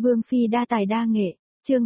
Vương Phi đa tài đa nghệ, chương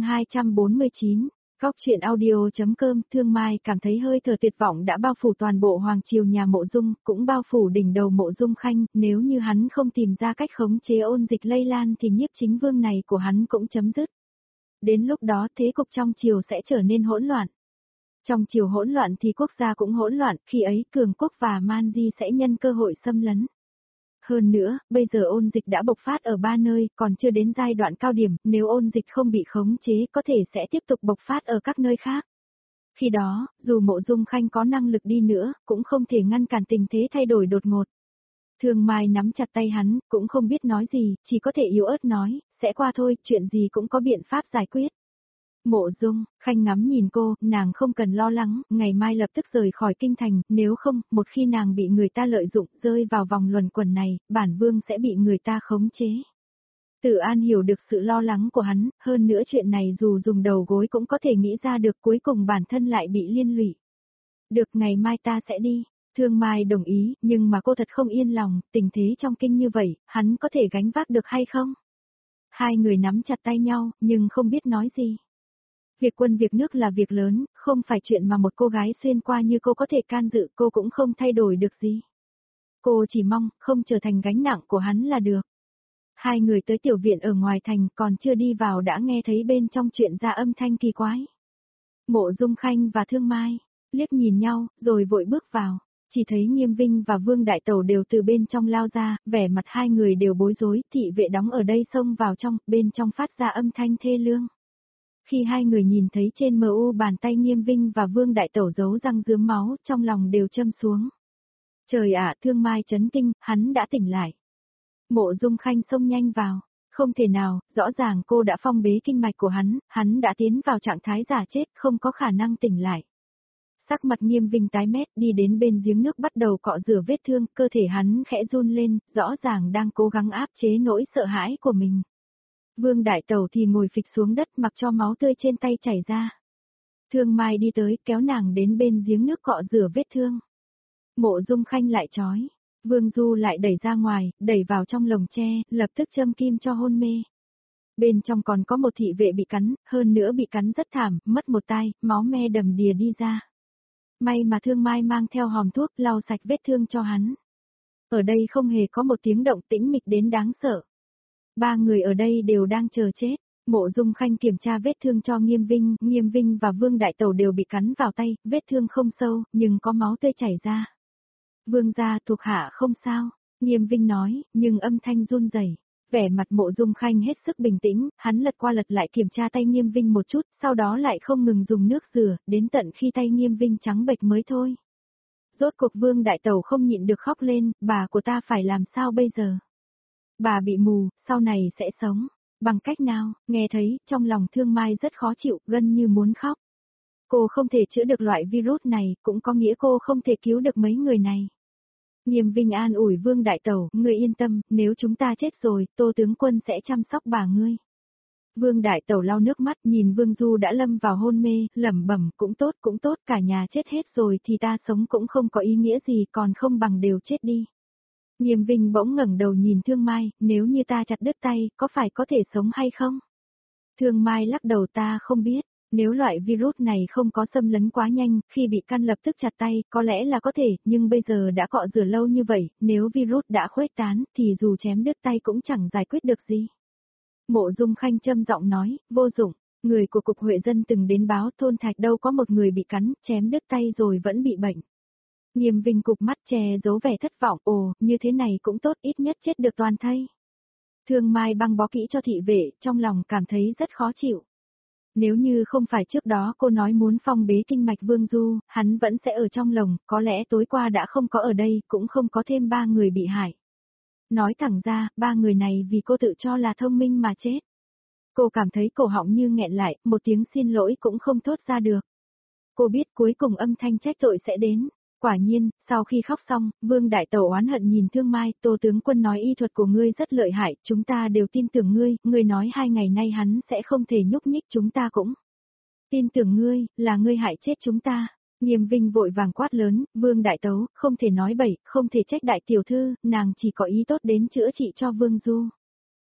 249, Góc chuyện audio.com. Thương Mai cảm thấy hơi thở tuyệt vọng đã bao phủ toàn bộ hoàng triều nhà Mộ Dung, cũng bao phủ đỉnh đầu Mộ Dung Khanh, nếu như hắn không tìm ra cách khống chế ôn dịch lây lan thì nhiếp chính vương này của hắn cũng chấm dứt. Đến lúc đó thế cục trong triều sẽ trở nên hỗn loạn. Trong triều hỗn loạn thì quốc gia cũng hỗn loạn, khi ấy cường quốc và man di sẽ nhân cơ hội xâm lấn. Hơn nữa, bây giờ ôn dịch đã bộc phát ở 3 nơi, còn chưa đến giai đoạn cao điểm, nếu ôn dịch không bị khống chế có thể sẽ tiếp tục bộc phát ở các nơi khác. Khi đó, dù Mộ Dung Khanh có năng lực đi nữa, cũng không thể ngăn cản tình thế thay đổi đột ngột. Thương Mai nắm chặt tay hắn, cũng không biết nói gì, chỉ có thể yếu ớt nói, sẽ qua thôi, chuyện gì cũng có biện pháp giải quyết. Mộ Dung Khanh ngắm nhìn cô, nàng không cần lo lắng, ngày mai lập tức rời khỏi kinh thành, nếu không, một khi nàng bị người ta lợi dụng, rơi vào vòng luẩn quẩn này, bản vương sẽ bị người ta khống chế. Tử An hiểu được sự lo lắng của hắn, hơn nữa chuyện này dù dùng đầu gối cũng có thể nghĩ ra được, cuối cùng bản thân lại bị liên lụy. Được, ngày mai ta sẽ đi. Thương Mai đồng ý, nhưng mà cô thật không yên lòng, tình thế trong kinh như vậy, hắn có thể gánh vác được hay không? Hai người nắm chặt tay nhau, nhưng không biết nói gì. Việc quân việc nước là việc lớn, không phải chuyện mà một cô gái xuyên qua như cô có thể can dự, cô cũng không thay đổi được gì. Cô chỉ mong, không trở thành gánh nặng của hắn là được. Hai người tới tiểu viện ở ngoài thành, còn chưa đi vào đã nghe thấy bên trong chuyện ra âm thanh kỳ quái. Mộ Dung Khanh và Thương Mai liếc nhìn nhau, rồi vội bước vào. Chỉ thấy Nghiêm Vinh và Vương Đại Tẩu đều từ bên trong lao ra, vẻ mặt hai người đều bối rối, thị vệ đóng ở đây xông vào trong, bên trong phát ra âm thanh thê lương. Khi hai người nhìn thấy trên MU bàn tay Nghiêm Vinh và Vương Đại Tẩu giấu răng rướm máu, trong lòng đều châm xuống. Trời ạ, Thương Mai chấn kinh, hắn đã tỉnh lại. Mộ Dung Khanh xông nhanh vào. Không thể nào, rõ ràng cô đã phong bế kinh mạch của hắn đã tiến vào trạng thái giả chết, không có khả năng tỉnh lại. Sắc mặt Nghiêm Vinh tái mét, đi đến bên giếng nước bắt đầu cọ rửa vết thương, cơ thể hắn khẽ run lên, rõ ràng đang cố gắng áp chế nỗi sợ hãi của mình. Vương Đại Tẩu thì ngồi phịch xuống đất mặc cho máu tươi trên tay chảy ra. Thương Mai đi tới, kéo nàng đến bên giếng nước cọ rửa vết thương. Mộ Dung Khanh lại trói, Vương Du lại đẩy ra ngoài, đẩy vào trong lồng tre, lập tức châm kim cho hôn mê. Bên trong còn có một thị vệ bị cắn, hơn nữa bị cắn rất thảm, mất một tai, máu me đầm đìa đi ra. May mà Thương Mai mang theo hòm thuốc lau sạch vết thương cho hắn. Ở đây không hề có một tiếng động, tĩnh mịch đến đáng sợ. Ba người ở đây đều đang chờ chết. Mộ Dung Khanh kiểm tra vết thương cho Nghiêm Vinh và Vương Đại Tẩu đều bị cắn vào tay, vết thương không sâu, nhưng có máu tươi chảy ra. Vương gia thuộc hạ không sao, Nghiêm Vinh nói, nhưng âm thanh run rẩy. Vẻ mặt Mộ Dung Khanh hết sức bình tĩnh, hắn lật qua lật lại kiểm tra tay Nghiêm Vinh một chút, sau đó lại không ngừng dùng nước rửa, đến tận khi tay Nghiêm Vinh trắng bệch mới thôi. Rốt cuộc Vương Đại Tẩu không nhịn được khóc lên, bà của ta phải làm sao bây giờ? Bà bị mù, sau này sẽ sống. Bằng cách nào? Nghe thấy, trong lòng Thương Mai rất khó chịu, gần như muốn khóc. Cô không thể chữa được loại virus này, cũng có nghĩa cô không thể cứu được mấy người này. Nghiêm Vinh an ủi Vương Đại Tẩu, ngươi yên tâm, nếu chúng ta chết rồi, Tô tướng quân sẽ chăm sóc bà ngươi. Vương Đại Tẩu lau nước mắt, nhìn Vương Du đã lâm vào hôn mê, lẩm bẩm, cũng tốt, cả nhà chết hết rồi thì ta sống cũng không có ý nghĩa gì, còn không bằng đều chết đi. Nghiêm Vinh bỗng ngẩng đầu nhìn Thương Mai, nếu như ta chặt đứt tay, có phải có thể sống hay không? Thương Mai lắc đầu, ta không biết, nếu loại virus này không có xâm lấn quá nhanh, khi bị căn lập tức chặt tay, có lẽ là có thể, nhưng bây giờ đã cọ rửa lâu như vậy, nếu virus đã khuếch tán, thì dù chém đứt tay cũng chẳng giải quyết được gì. Mộ Dung Khanh trầm giọng nói, vô dụng, người của Cục Huệ Dân từng đến báo thôn Thạch đâu có một người bị cắn, chém đứt tay rồi vẫn bị bệnh. Nghiêm Vinh cụp mắt che giấu vẻ thất vọng, ồ, như thế này cũng tốt, ít nhất chết được toàn thây. Thương Mai băng bó kỹ cho thị vệ, trong lòng cảm thấy rất khó chịu. Nếu như không phải trước đó cô nói muốn phong bế kinh mạch Vương Du, hắn vẫn sẽ ở trong lồng, có lẽ tối qua đã không có ở đây, cũng không có thêm 3 người bị hại. Nói thẳng ra, 3 người này vì cô tự cho là thông minh mà chết. Cô cảm thấy cổ họng như nghẹn lại, một tiếng xin lỗi cũng không thốt ra được. Cô biết cuối cùng âm thanh trách tội sẽ đến. Quả nhiên, sau khi khóc xong, Vương Đại Tẩu oán hận nhìn Thương Mai, Tô tướng quân nói y thuật của ngươi rất lợi hại, chúng ta đều tin tưởng ngươi nói 2 ngày nay hắn sẽ không thể nhúc nhích, chúng ta cũng tin tưởng ngươi, là ngươi hại chết chúng ta. Nghiêm Vinh vội vàng quát lớn, Vương Đại Tấu, không thể nói bậy, không thể trách đại tiểu thư, nàng chỉ có ý tốt đến chữa trị cho Vương Du.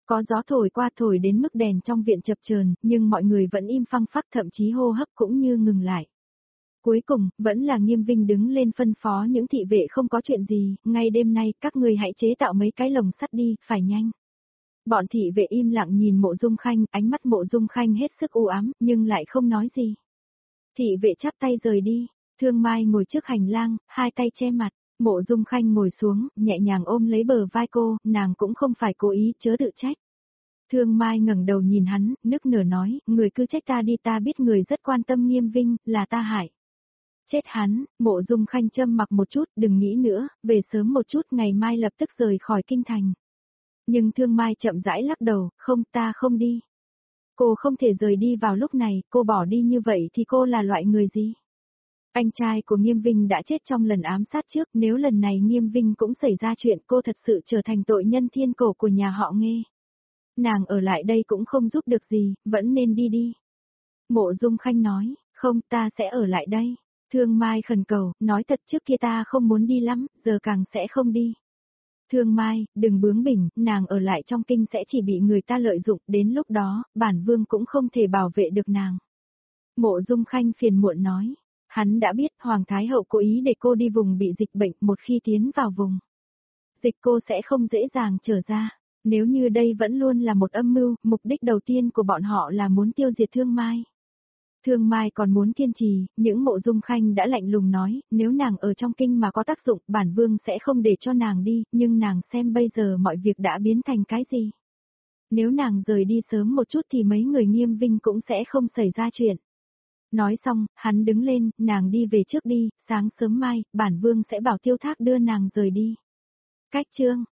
Có gió thổi qua thổi đến mức đèn trong viện chập chờn, nhưng mọi người vẫn im phăng phắc, thậm chí hô hấp cũng như ngừng lại. Cuối cùng, vẫn là Nghiêm Vinh đứng lên phân phó những thị vệ không có chuyện gì, ngay đêm nay các người hãy chế tạo mấy cái lồng sắt đi, phải nhanh. Bọn thị vệ im lặng nhìn Mộ Dung Khanh, ánh mắt Mộ Dung Khanh hết sức u ám, nhưng lại không nói gì. Thị vệ chắp tay rời đi, Thương Mai ngồi trước hành lang, hai tay che mặt, Mộ Dung Khanh ngồi xuống, nhẹ nhàng ôm lấy bờ vai cô, nàng cũng không phải cố ý, chớ tự trách. Thương Mai ngẩng đầu nhìn hắn, nức nở nói, người cứ trách ta đi, ta biết người rất quan tâm Nghiêm Vinh, là ta hại. Chết hắn, Mộ Dung Khanh châm mặc một chút, đừng nghĩ nữa, về sớm một chút, ngày mai lập tức rời khỏi kinh thành. Nhưng Thương Mai chậm rãi lắc đầu, không, ta không đi. Cô không thể rời đi vào lúc này, cô bỏ đi như vậy thì cô là loại người gì? Anh trai của Nghiêm Vinh đã chết trong lần ám sát trước, nếu lần này Nghiêm Vinh cũng xảy ra chuyện, cô thật sự trở thành tội nhân thiên cổ của nhà họ Nghê. Nàng ở lại đây cũng không giúp được gì, vẫn nên đi đi. Mộ Dung Khanh nói, không, ta sẽ ở lại đây. Thương Mai khẩn cầu, nói thật trước kia ta không muốn đi lắm, giờ càng sẽ không đi. Thương Mai, đừng bướng bỉnh, nàng ở lại trong kinh sẽ chỉ bị người ta lợi dụng, đến lúc đó, bản vương cũng không thể bảo vệ được nàng. Mộ Dung Khanh phiền muộn nói, hắn đã biết Hoàng Thái Hậu cố ý để cô đi vùng bị dịch bệnh, một khi tiến vào vùng dịch cô sẽ không dễ dàng trở ra. Nếu như đây vẫn luôn là một âm mưu, mục đích đầu tiên của bọn họ là muốn tiêu diệt Thương Mai. Thương Mai còn muốn kiên trì, những Mộ Dung Khanh đã lạnh lùng nói, nếu nàng ở trong kinh mà có tác dụng, bản vương sẽ không để cho nàng đi, nhưng nàng xem bây giờ mọi việc đã biến thành cái gì. Nếu nàng rời đi sớm một chút thì mấy người Nghiêm Vinh cũng sẽ không xảy ra chuyện. Nói xong, hắn đứng lên, nàng đi về trước đi, sáng sớm mai, bản vương sẽ bảo Tiêu Thác đưa nàng rời đi. Cách chương